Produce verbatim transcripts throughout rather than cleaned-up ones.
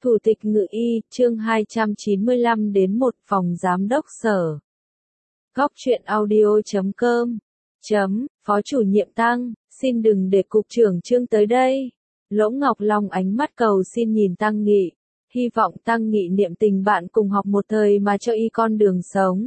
Thủ tịch Ngự y, chương hai trăm chín mươi lăm đến một phòng giám đốc sở. Góc truyện audio chấm com. Chấm, Phó chủ nhiệm Tăng, xin đừng để cục trưởng Trương tới đây. Lỗ Ngọc Long ánh mắt cầu xin nhìn Tăng Nghị, hy vọng Tăng Nghị niệm tình bạn cùng học một thời mà cho y con đường sống.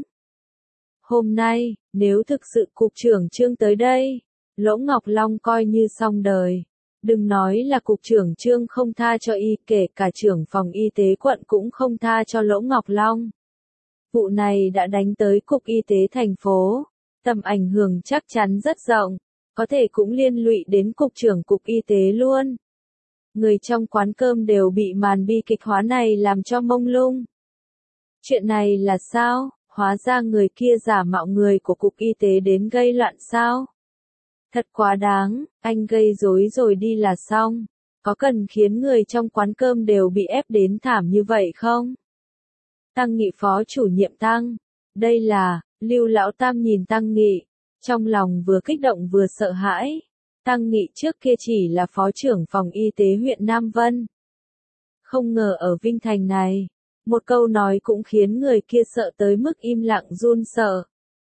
Hôm nay, nếu thực sự cục trưởng Trương tới đây, Lỗ Ngọc Long coi như xong đời. Đừng nói là cục trưởng Trương không tha cho y, kể cả trưởng phòng y tế quận cũng không tha cho Lỗ Ngọc Long. Vụ này đã đánh tới cục y tế thành phố, tầm ảnh hưởng chắc chắn rất rộng, có thể cũng liên lụy đến cục trưởng cục y tế luôn. Người trong quán cơm đều bị màn bi kịch hóa này làm cho mông lung. Chuyện này là sao? Hóa ra người kia giả mạo người của cục y tế đến gây loạn sao? Thật quá đáng, anh gây rối rồi đi là xong. Có cần khiến người trong quán cơm đều bị ép đến thảm như vậy không? Tăng Nghị phó chủ nhiệm Tăng. Đây là, Lưu Lão Tam nhìn Tăng Nghị, trong lòng vừa kích động vừa sợ hãi. Tăng Nghị trước kia chỉ là phó trưởng phòng y tế huyện Nam Vân. Không ngờ ở Vinh Thành này, một câu nói cũng khiến người kia sợ tới mức im lặng run sợ.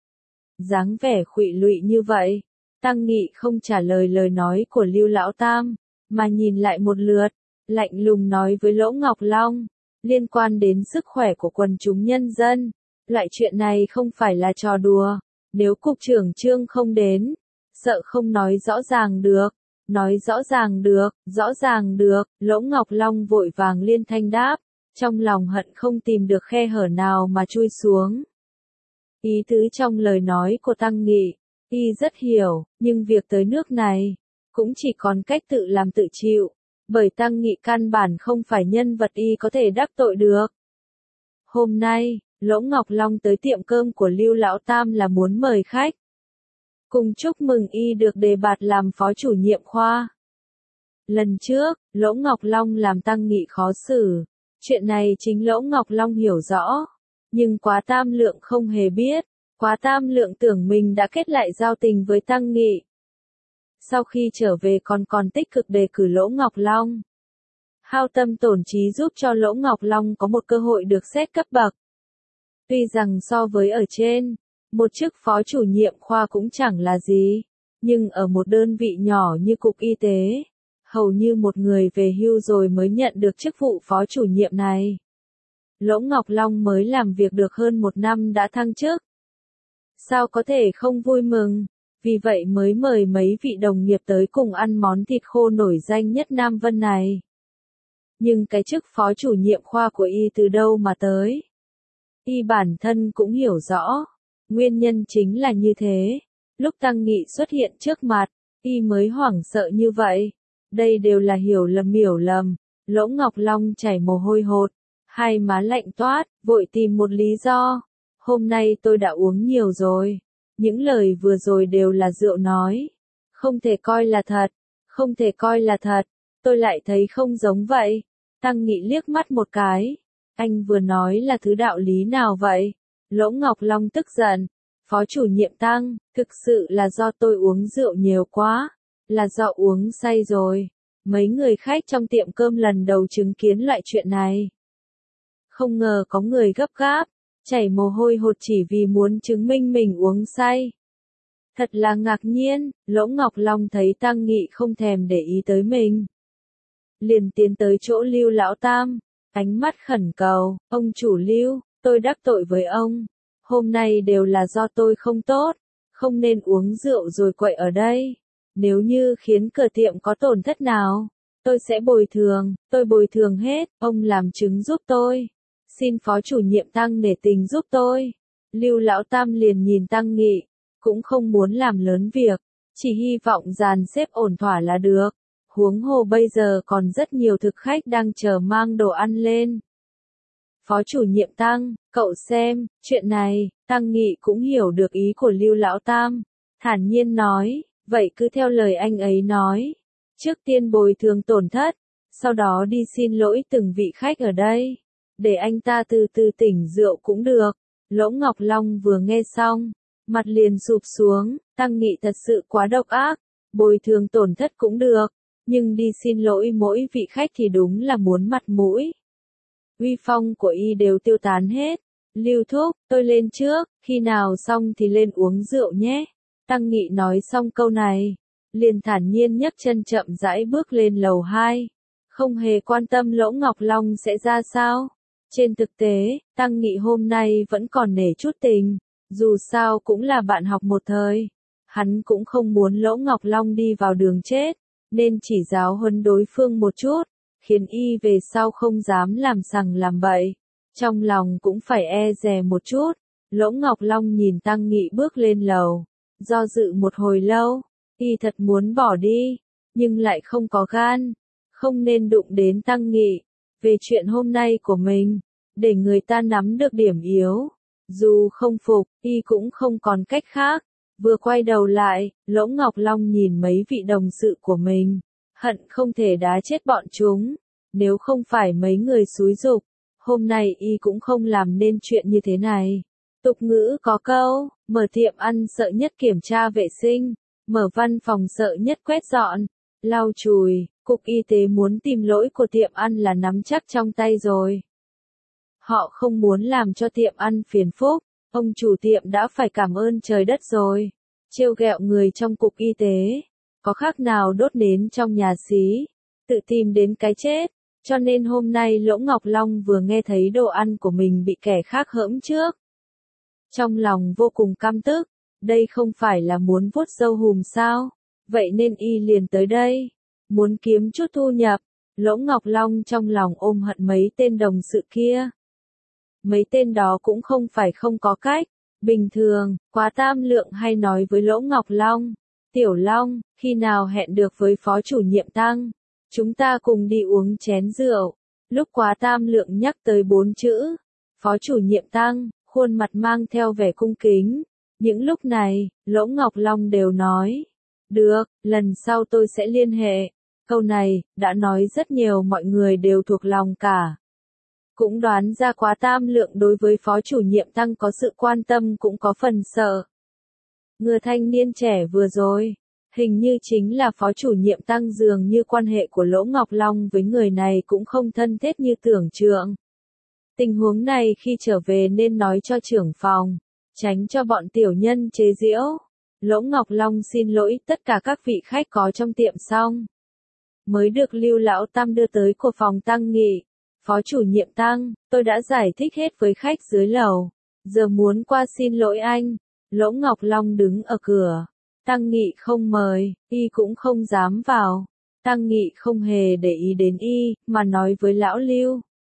Dáng vẻ khuỵu lụy như vậy. Tăng Nghị không trả lời lời nói của Lưu Lão Tam, mà nhìn lại một lượt, lạnh lùng nói với Lỗ Ngọc Long, liên quan đến sức khỏe của quần chúng nhân dân, loại chuyện này không phải là trò đùa, nếu cục trưởng Trương không đến, sợ không nói rõ ràng được, nói rõ ràng được, rõ ràng được, Lỗ Ngọc Long vội vàng liên thanh đáp, trong lòng hận không tìm được khe hở nào mà chui xuống. Ý tứ trong lời nói của Tăng Nghị, y rất hiểu, nhưng việc tới nước này, cũng chỉ còn cách tự làm tự chịu, bởi Tăng Nghị căn bản không phải nhân vật y có thể đắc tội được. Hôm nay, Lỗ Ngọc Long tới tiệm cơm của Lưu Lão Tam là muốn mời khách. Cùng chúc mừng y được đề bạt làm phó chủ nhiệm khoa. Lần trước, Lỗ Ngọc Long làm Tăng Nghị khó xử, chuyện này chính Lỗ Ngọc Long hiểu rõ, nhưng Quá Tam Lượng không hề biết. Quá Tam Lượng tưởng mình đã kết lại giao tình với Tăng Nghị. Sau khi trở về còn còn tích cực đề cử Lỗ Ngọc Long. Hao tâm tổn trí giúp cho Lỗ Ngọc Long có một cơ hội được xét cấp bậc. Tuy rằng so với ở trên, một chức phó chủ nhiệm khoa cũng chẳng là gì, nhưng ở một đơn vị nhỏ như cục y tế, hầu như một người về hưu rồi mới nhận được chức vụ phó chủ nhiệm này. Lỗ Ngọc Long mới làm việc được hơn một năm đã thăng chức. Sao có thể không vui mừng, vì vậy mới mời mấy vị đồng nghiệp tới cùng ăn món thịt khô nổi danh nhất Nam Vân này. Nhưng cái chức phó chủ nhiệm khoa của y từ đâu mà tới? Y bản thân cũng hiểu rõ, nguyên nhân chính là như thế. Lúc Tăng Nghị xuất hiện trước mặt, y mới hoảng sợ như vậy. Đây đều là hiểu lầm hiểu lầm. Lỗ Ngọc Long chảy mồ hôi hột, hai má lạnh toát, vội tìm một lý do. Hôm nay tôi đã uống nhiều rồi. Những lời vừa rồi đều là rượu nói. Không thể coi là thật. Không thể coi là thật. Tôi lại thấy không giống vậy. Tăng Nghị liếc mắt một cái. Anh vừa nói là thứ đạo lý nào vậy? Lỗ Ngọc Long tức giận. Phó chủ nhiệm Tăng, thực sự là do tôi uống rượu nhiều quá. Là do uống say rồi. Mấy người khách trong tiệm cơm lần đầu chứng kiến loại chuyện này. Không ngờ có người gấp gáp. Chảy mồ hôi hột chỉ vì muốn chứng minh mình uống say. Thật là ngạc nhiên, Lỗ Ngọc Long thấy Tăng Nghị không thèm để ý tới mình. Liền tiến tới chỗ Lưu Lão Tam, ánh mắt khẩn cầu, ông chủ Lưu, tôi đắc tội với ông. Hôm nay đều là do tôi không tốt, không nên uống rượu rồi quậy ở đây. Nếu như khiến cửa tiệm có tổn thất nào, tôi sẽ bồi thường, tôi bồi thường hết, ông làm chứng giúp tôi. Xin phó chủ nhiệm Tăng nể tình giúp tôi. Lưu Lão Tam liền nhìn Tăng Nghị, cũng không muốn làm lớn việc, chỉ hy vọng dàn xếp ổn thỏa là được. Huống hồ bây giờ còn rất nhiều thực khách đang chờ mang đồ ăn lên. Phó chủ nhiệm Tăng, cậu xem, chuyện này, Tăng Nghị cũng hiểu được ý của Lưu Lão Tam, thản nhiên nói, vậy cứ theo lời anh ấy nói. Trước tiên bồi thường tổn thất, sau đó đi xin lỗi từng vị khách ở đây. Để anh ta từ từ tỉnh rượu cũng được. Lỗ Ngọc Long vừa nghe xong, mặt liền sụp xuống. Tăng Nghị thật sự quá độc ác. Bồi thường tổn thất cũng được, nhưng đi xin lỗi mỗi vị khách thì đúng là muốn mặt mũi. uy phong của y đều tiêu tán hết. Lưu Thúc, tôi lên trước, khi nào xong thì lên uống rượu nhé. Tăng Nghị nói xong câu này, liền thản nhiên nhấc chân chậm rãi bước lên lầu hai, không hề quan tâm Lỗ Ngọc Long sẽ ra sao. Trên thực tế, Tăng Nghị hôm nay vẫn còn nể chút tình, dù sao cũng là bạn học một thời. Hắn cũng không muốn Lỗ Ngọc Long đi vào đường chết, nên chỉ giáo huấn đối phương một chút, khiến y về sau không dám làm sằng làm bậy. Trong lòng cũng phải e dè một chút. Lỗ Ngọc Long nhìn Tăng Nghị bước lên lầu, do dự một hồi lâu, y thật muốn bỏ đi, nhưng lại không có gan, không nên đụng đến Tăng Nghị, về chuyện hôm nay của mình, để người ta nắm được điểm yếu. Dù không phục, y cũng không còn cách khác. Vừa quay đầu lại, Lỗ Ngọc Long nhìn mấy vị đồng sự của mình, hận không thể đá chết bọn chúng, nếu không phải mấy người xúi giục, hôm nay y cũng không làm nên chuyện như thế này. Tục ngữ có câu, mở tiệm ăn sợ nhất kiểm tra vệ sinh, mở văn phòng sợ nhất quét dọn, lau chùi. Cục y tế muốn tìm lỗi của tiệm ăn là nắm chắc trong tay rồi. Họ không muốn làm cho tiệm ăn phiền phức, ông chủ tiệm đã phải cảm ơn trời đất rồi. Trêu ghẹo người trong cục y tế, có khác nào đốt nến trong nhà xí, tự tìm đến cái chết. Cho nên hôm nay Lỗ Ngọc Long vừa nghe thấy đồ ăn của mình bị kẻ khác hỡm trước, trong lòng vô cùng căm tức, đây không phải là muốn vuốt râu hùm sao, vậy nên y liền tới đây, muốn kiếm chút thu nhập. Lỗ Ngọc Long trong lòng ôm hận mấy tên đồng sự kia. Mấy tên đó cũng không phải không có cách, bình thường, Quá Tam Lượng hay nói với Lỗ Ngọc Long, Tiểu Long, khi nào hẹn được với phó chủ nhiệm Tăng, chúng ta cùng đi uống chén rượu. Lúc Quá Tam Lượng nhắc tới bốn chữ, phó chủ nhiệm Tăng, khuôn mặt mang theo vẻ cung kính. Những lúc này, Lỗ Ngọc Long đều nói, được, lần sau tôi sẽ liên hệ. Câu này, đã nói rất nhiều mọi người đều thuộc lòng cả. Cũng đoán ra Quá Tam Lượng đối với phó chủ nhiệm Tăng có sự quan tâm cũng có phần sợ. Người thanh niên trẻ vừa rồi, hình như chính là phó chủ nhiệm Tăng, dường như quan hệ của Lỗ Ngọc Long với người này cũng không thân thiết như tưởng tượng. Tình huống này khi trở về nên nói cho trưởng phòng, tránh cho bọn tiểu nhân chế giễu. Lỗ Ngọc Long xin lỗi tất cả các vị khách có trong tiệm xong, mới được Lưu Lão Tam đưa tới của phòng Tăng Nghị. Phó chủ nhiệm Tăng, tôi đã giải thích hết với khách dưới lầu, giờ muốn qua xin lỗi anh. Lỗ Ngọc Long đứng ở cửa, Tăng Nghị không mời, y cũng không dám vào. Tăng Nghị không hề để ý đến y, mà nói với lão Lưu.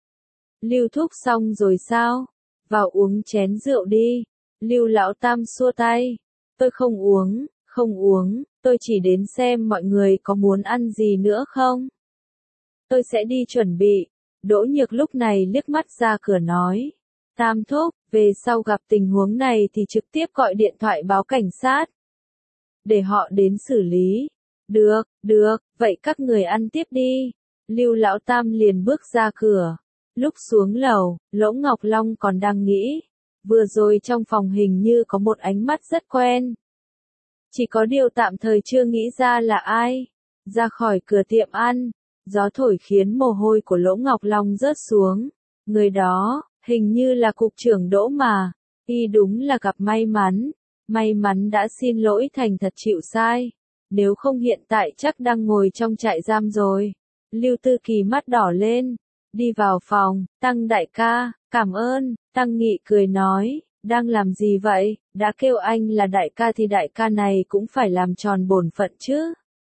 Lưu Thúc xong rồi sao? Vào uống chén rượu đi. Lưu Lão Tam xua tay. Tôi không uống, không uống, tôi chỉ đến xem mọi người có muốn ăn gì nữa không. Tôi sẽ đi chuẩn bị. Đỗ Nhược lúc này liếc mắt ra cửa nói. Tam Thúc, về sau gặp tình huống này thì trực tiếp gọi điện thoại báo cảnh sát, để họ đến xử lý. Được, được, vậy các người ăn tiếp đi. Lưu Lão Tam liền bước ra cửa. Lúc xuống lầu, Lỗ Ngọc Long còn đang nghĩ, vừa rồi trong phòng hình như có một ánh mắt rất quen. Chỉ có điều tạm thời chưa nghĩ ra là ai. Ra khỏi cửa tiệm ăn, gió thổi khiến mồ hôi của Lỗ Ngọc Long rớt xuống. Người đó, hình như là cục trưởng Đỗ mà. Y đúng là gặp may mắn. May mắn đã xin lỗi thành thật chịu sai. Nếu không hiện tại chắc đang ngồi trong trại giam rồi. Lưu Tư Kỳ mắt đỏ lên. Đi vào phòng, Tăng đại ca, cảm ơn. Tăng Nghị cười nói, đang làm gì vậy? Đã kêu anh là đại ca thì đại ca này cũng phải làm tròn bổn phận chứ.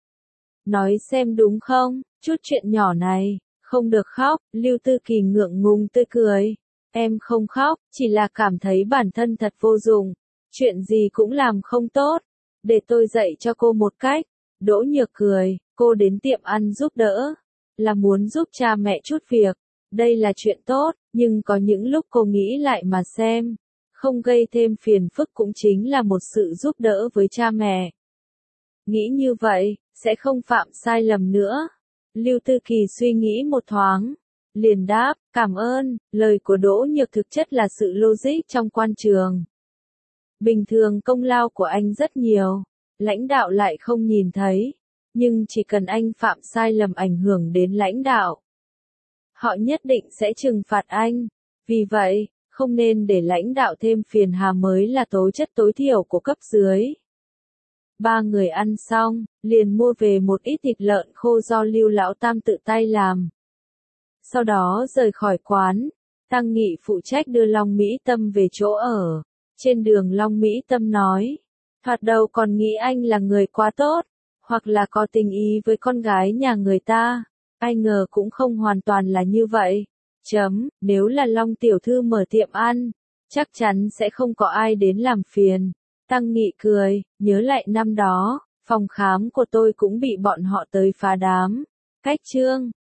Nói xem đúng không, chút chuyện nhỏ này, không được khóc. Lưu Tư Kỳ ngượng ngùng tươi cười. Em không khóc, chỉ là cảm thấy bản thân thật vô dụng. Chuyện gì cũng làm không tốt. Để tôi dạy cho cô một cách. Đỗ Nhược cười, cô đến tiệm ăn giúp đỡ, là muốn giúp cha mẹ chút việc. Đây là chuyện tốt, nhưng có những lúc cô nghĩ lại mà xem, không gây thêm phiền phức cũng chính là một sự giúp đỡ với cha mẹ. Nghĩ như vậy, sẽ không phạm sai lầm nữa. Lưu Tư Kỳ suy nghĩ một thoáng, liền đáp, cảm ơn. Lời của Đỗ Nhược thực chất là sự logic trong quan trường. Bình thường công lao của anh rất nhiều, lãnh đạo lại không nhìn thấy, nhưng chỉ cần anh phạm sai lầm ảnh hưởng đến lãnh đạo, họ nhất định sẽ trừng phạt anh. Vì vậy, không nên để lãnh đạo thêm phiền hà mới là tố chất tối thiểu của cấp dưới. Ba người ăn xong, liền mua về một ít thịt lợn khô do Lưu Lão Tam tự tay làm. Sau đó rời khỏi quán, Tăng Nghị phụ trách đưa Long Mỹ Tâm về chỗ ở. Trên đường Long Mỹ Tâm nói, thoạt đầu còn nghĩ anh là người quá tốt, hoặc là có tình ý với con gái nhà người ta. Ai ngờ cũng không hoàn toàn là như vậy. Chấm, nếu là Long tiểu thư mở tiệm ăn, chắc chắn sẽ không có ai đến làm phiền. Tăng Nghị cười, nhớ lại năm đó, phòng khám của tôi cũng bị bọn họ tới phá đám. Cách chương